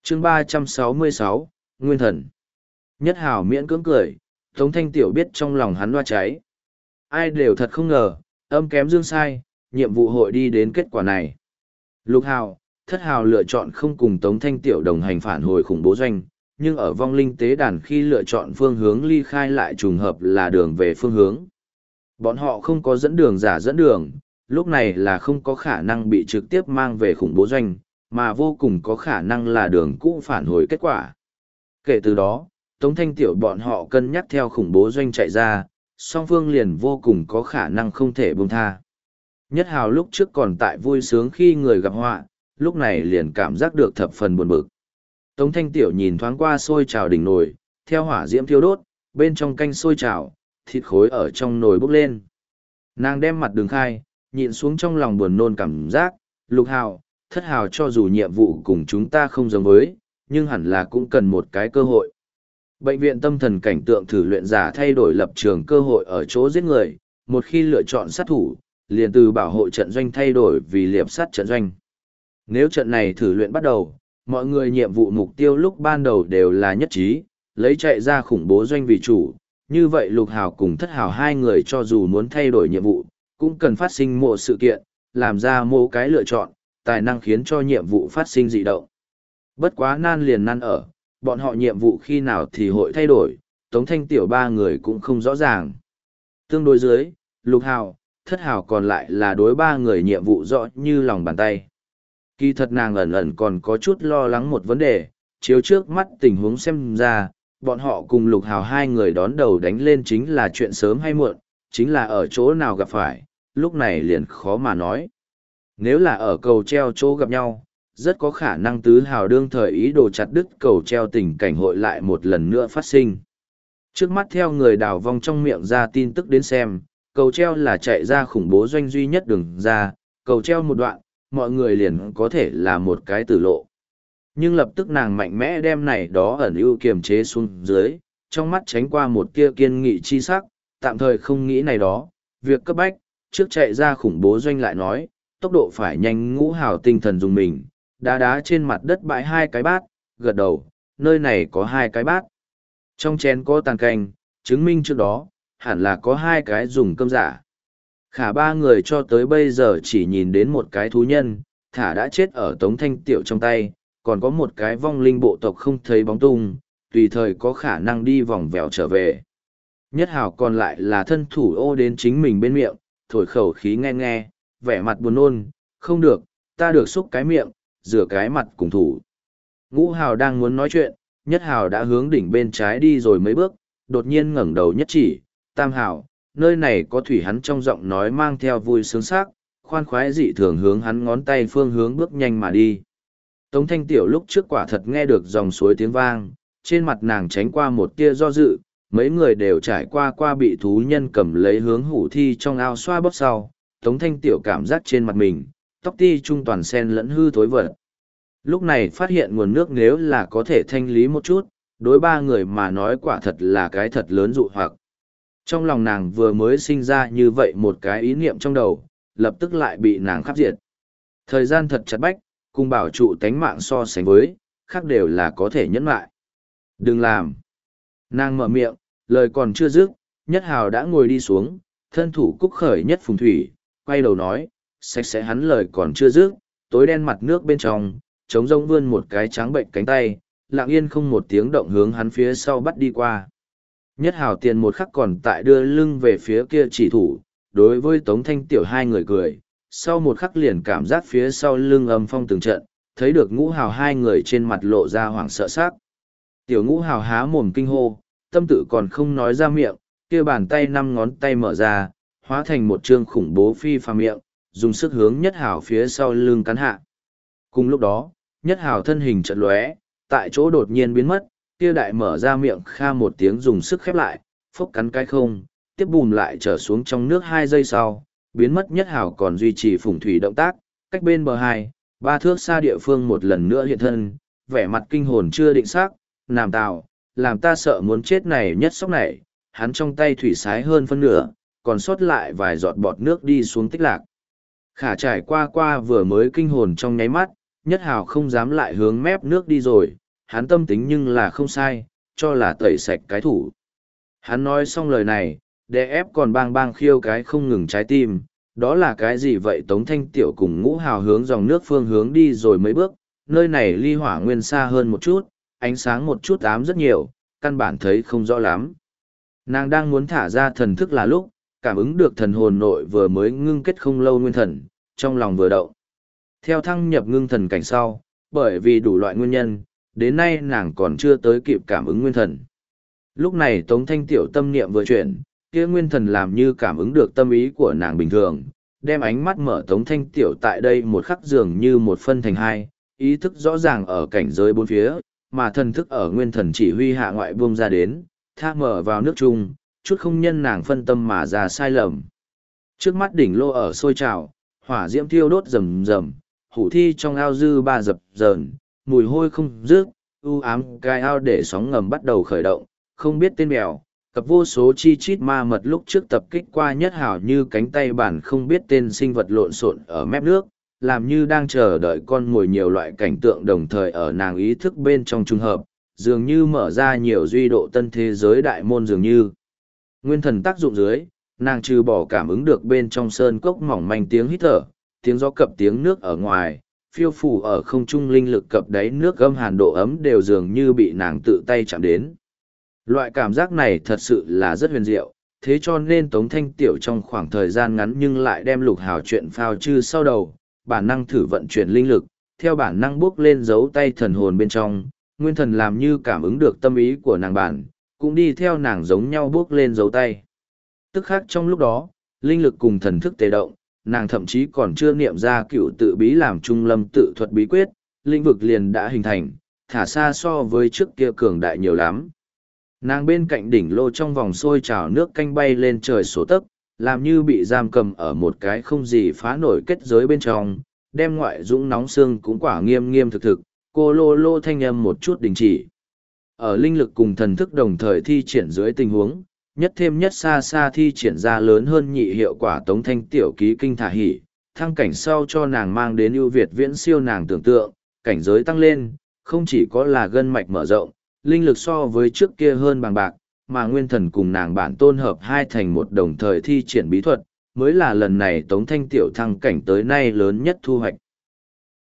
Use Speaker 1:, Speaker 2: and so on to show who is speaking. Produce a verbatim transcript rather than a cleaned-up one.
Speaker 1: chương ba trăm sáu mươi sáu, Nguyên Thần. Nhất Hào miễn cưỡng cười, Tống Thanh Tiểu biết trong lòng hắn loa cháy. Ai đều thật không ngờ, âm kém dương sai, nhiệm vụ hội đi đến kết quả này. Lục Hào, Thất Hào lựa chọn không cùng Tống Thanh Tiểu đồng hành phản hồi khủng bố doanh, nhưng ở vong linh tế đàn khi lựa chọn phương hướng ly khai lại trùng hợp là đường về phương hướng. Bọn họ không có dẫn đường giả dẫn đường, lúc này là không có khả năng bị trực tiếp mang về khủng bố doanh, mà vô cùng có khả năng là đường cũ phản hồi kết quả. Kể từ đó, Tống Thanh Tiểu bọn họ cân nhắc theo khủng bố doanh chạy ra, song phương liền vô cùng có khả năng không thể buông tha. Nhất Hào lúc trước còn tại vui sướng khi người gặp họa, lúc này liền cảm giác được thập phần buồn bực. Tống Thanh Tiểu nhìn thoáng qua sôi trào đỉnh nồi, theo hỏa diễm thiêu đốt, bên trong canh sôi trào, thịt khối ở trong nồi bốc lên. Nàng đem mặt đường khai, nhịn xuống trong lòng buồn nôn cảm giác, Lục Hào, Thất Hào cho dù nhiệm vụ cùng chúng ta không giống với, nhưng hẳn là cũng cần một cái cơ hội. Bệnh viện tâm thần cảnh tượng thử luyện giả thay đổi lập trường cơ hội ở chỗ giết người, một khi lựa chọn sát thủ, liền từ bảo hộ trận doanh thay đổi vì liệp sát trận doanh. Nếu trận này thử luyện bắt đầu, mọi người nhiệm vụ mục tiêu lúc ban đầu đều là nhất trí, lấy chạy ra khủng bố doanh vì chủ, như vậy Lục Hào cùng Thất Hào hai người cho dù muốn thay đổi nhiệm vụ, cũng cần phát sinh một sự kiện, làm ra một cái lựa chọn, tài năng khiến cho nhiệm vụ phát sinh dị động. Bất quá nan liền nan ở, bọn họ nhiệm vụ khi nào thì hội thay đổi, Tống Thanh Tiểu ba người cũng không rõ ràng. Tương đối dưới, Lục Hào, Thất Hào còn lại là đối ba người nhiệm vụ rõ như lòng bàn tay. Kỳ thật nàng ẩn ẩn còn có chút lo lắng một vấn đề, chiếu trước mắt tình huống xem ra, bọn họ cùng Lục Hào hai người đón đầu đánh lên chính là chuyện sớm hay muộn, chính là ở chỗ nào gặp phải, lúc này liền khó mà nói. Nếu là ở cầu treo chỗ gặp nhau, rất có khả năng tứ hào đương thời ý đồ chặt đứt cầu treo tình cảnh hội lại một lần nữa phát sinh. Trước mắt theo người đào vong trong miệng ra tin tức đến xem, cầu treo là chạy ra khủng bố doanh duy nhất đường ra, cầu treo một đoạn, mọi người liền có thể là một cái tử lộ. Nhưng lập tức nàng mạnh mẽ đem này đó ẩn ưu kiềm chế xuống dưới, trong mắt tránh qua một tia kiên nghị chi sắc, tạm thời không nghĩ này đó, việc cấp bách, trước chạy ra khủng bố doanh lại nói, tốc độ phải nhanh. Ngũ Hào tinh thần dùng mình, đá đá trên mặt đất bãi hai cái bát, gật đầu, nơi này có hai cái bát. Trong chén có tàn canh, chứng minh trước đó, hẳn là có hai cái dùng cơm giả. Khả ba người cho tới bây giờ chỉ nhìn đến một cái thú nhân, thả đã chết ở Tống Thanh Tiểu trong tay, còn có một cái vong linh bộ tộc không thấy bóng tung, tùy thời có khả năng đi vòng vèo trở về. Nhất Hào còn lại là thân thủ ô đến chính mình bên miệng, thổi khẩu khí nghe nghe, vẻ mặt buồn nôn, không được, ta được xúc cái miệng, rửa cái mặt cùng thủ. Ngũ Hào đang muốn nói chuyện, Nhất Hào đã hướng đỉnh bên trái đi rồi mấy bước, đột nhiên ngẩng đầu nhất chỉ, Tam Hào, nơi này có thủy. Hắn trong giọng nói mang theo vui sướng sắc, khoan khoái dị thường hướng hắn ngón tay phương hướng bước nhanh mà đi. Tống Thanh Tiểu lúc trước quả thật nghe được dòng suối tiếng vang, trên mặt nàng tránh qua một tia do dự, mấy người đều trải qua qua bị thú nhân cầm lấy hướng hủ thi trong ao xoa bóp sau, Tống Thanh Tiểu cảm giác trên mặt mình, tóc ti trung toàn sen lẫn hư thối vật. Lúc này phát hiện nguồn nước nếu là có thể thanh lý một chút, đối ba người mà nói quả thật là cái thật lớn dụ hoặc. Trong lòng nàng vừa mới sinh ra như vậy một cái ý niệm trong đầu, lập tức lại bị nàng khắc diệt. Thời gian thật chặt bách, cùng bảo trụ tánh mạng so sánh với, khác đều là có thể nhẫn lại. Đừng làm. Nàng mở miệng, lời còn chưa dứt, Nhất Hào đã ngồi đi xuống, thân thủ cúc khởi nhất phùng thủy, quay đầu nói, sạch sẽ. Hắn lời còn chưa dứt, tối đen mặt nước bên trong, trống rông vươn một cái trắng bệnh cánh tay, lặng yên không một tiếng động hướng hắn phía sau bắt đi qua. Nhất Hào tiền một khắc còn tại đưa lưng về phía kia chỉ thủ, đối với Tống Thanh Tiểu hai người cười, sau một khắc liền cảm giác phía sau lưng âm phong từng trận, thấy được Ngũ Hào hai người trên mặt lộ ra hoảng sợ sắc. Tiểu Ngũ Hào há mồm kinh hô, tâm tự còn không nói ra miệng, kia bàn tay năm ngón tay mở ra, hóa thành một trương khủng bố phi phàm miệng, dùng sức hướng Nhất Hào phía sau lưng cắn hạ. Cùng lúc đó, Nhất Hào thân hình chợt lóe, tại chỗ đột nhiên biến mất, kia đại mở ra miệng kha một tiếng dùng sức khép lại, phốc cắn cái không, tiếp bùm lại trở xuống trong nước hai giây sau, biến mất. Nhất Hào còn duy trì phủng thủy động tác, cách bên bờ hai, ba thước xa địa phương một lần nữa hiện thân, vẻ mặt kinh hồn chưa định xác, làm tào, làm ta sợ muốn chết này nhất sốc này, hắn trong tay thủy sái hơn phân nửa, còn sót lại vài giọt bọt nước đi xuống tích lạc. Khả trải qua qua vừa mới kinh hồn trong nháy mắt, Nhất Hào không dám lại hướng mép nước đi rồi, hắn tâm tính nhưng là không sai, cho là tẩy sạch cái thủ. Hắn nói xong lời này, đè ép còn bang bang khiêu cái không ngừng trái tim, đó là cái gì vậy? Tống Thanh Tiểu cùng Ngũ Hào hướng dòng nước phương hướng đi rồi mấy bước, nơi này ly hỏa nguyên xa hơn một chút, ánh sáng một chút ám rất nhiều, căn bản thấy không rõ lắm. Nàng đang muốn thả ra thần thức là lúc, cảm ứng được thần hồn nội vừa mới ngưng kết không lâu nguyên thần, trong lòng vừa động. Theo thăng nhập ngưng thần cảnh sau, bởi vì đủ loại nguyên nhân, đến nay nàng còn chưa tới kịp cảm ứng nguyên thần. Lúc này Tống Thanh Tiểu tâm niệm vừa chuyển, kia nguyên thần làm như cảm ứng được tâm ý của nàng bình thường, đem ánh mắt mở Tống Thanh Tiểu tại đây một khắc dường như một phân thành hai, ý thức rõ ràng ở cảnh giới bốn phía, mà thần thức ở nguyên thần chỉ huy hạ ngoại buông ra đến, tha mở vào nước chung, chút không nhân nàng phân tâm mà ra sai lầm. Trước mắt đỉnh lô ở sôi trào, hỏa diễm thiêu đốt rầm rầm, hủ thi trong ao dư ba dập dờn, mùi hôi không dứt, u ám cái ao để sóng ngầm bắt đầu khởi động, không biết tên mèo, cặp vô số chi chít ma mật lúc trước tập kích qua Nhất Hào như cánh tay bản không biết tên sinh vật lộn xộn ở mép nước, làm như đang chờ đợi con mồi. Nhiều loại cảnh tượng đồng thời ở nàng ý thức bên trong trung hợp, dường như mở ra nhiều duy độ tân thế giới đại môn. Dường như nguyên thần tác dụng dưới, nàng trừ bỏ cảm ứng được bên trong sơn cốc mỏng manh tiếng hít thở, tiếng gió cập tiếng nước ở ngoài, phiêu phủ ở không trung linh lực cập đáy nước gâm hàn độ ấm đều dường như bị nàng tự tay chạm đến. Loại cảm giác này thật sự là rất huyền diệu, thế cho nên Tống Thanh Tiểu trong khoảng thời gian ngắn nhưng lại đem Lục Hào chuyện phao chư sau đầu, bản năng thử vận chuyển linh lực, theo bản năng bước lên dấu tay thần hồn bên trong, nguyên thần làm như cảm ứng được tâm ý của nàng bản, cũng đi theo nàng giống nhau bước lên dấu tay. Tức khác trong lúc đó, linh lực cùng thần thức tề động, nàng thậm chí còn chưa niệm ra cựu tự bí làm trung lâm tự thuật bí quyết, lĩnh vực liền đã hình thành, thả xa so với trước kia cường đại nhiều lắm. Nàng bên cạnh đỉnh lô trong vòng sôi trào nước canh bay lên trời sổ tấc, làm như bị giam cầm ở một cái không gì phá nổi kết giới bên trong, đem ngoại dũng nóng xương cũng quả nghiêm nghiêm thực thực, cô lô lô thanh âm một chút đình chỉ. Ở linh lực cùng thần thức đồng thời thi triển dưới tình huống, nhất thêm nhất xa xa thi triển ra lớn hơn nhị hiệu quả. Tống Thanh Tiểu ký kinh thả hỉ, thăng cảnh sau cho nàng mang đến ưu việt viễn siêu nàng tưởng tượng, cảnh giới tăng lên, không chỉ có là gân mạch mở rộng, linh lực so với trước kia hơn bằng bạc, mà nguyên thần cùng nàng bản tôn hợp hai thành một đồng thời thi triển bí thuật, mới là lần này Tống Thanh Tiểu thăng cảnh tới nay lớn nhất thu hoạch.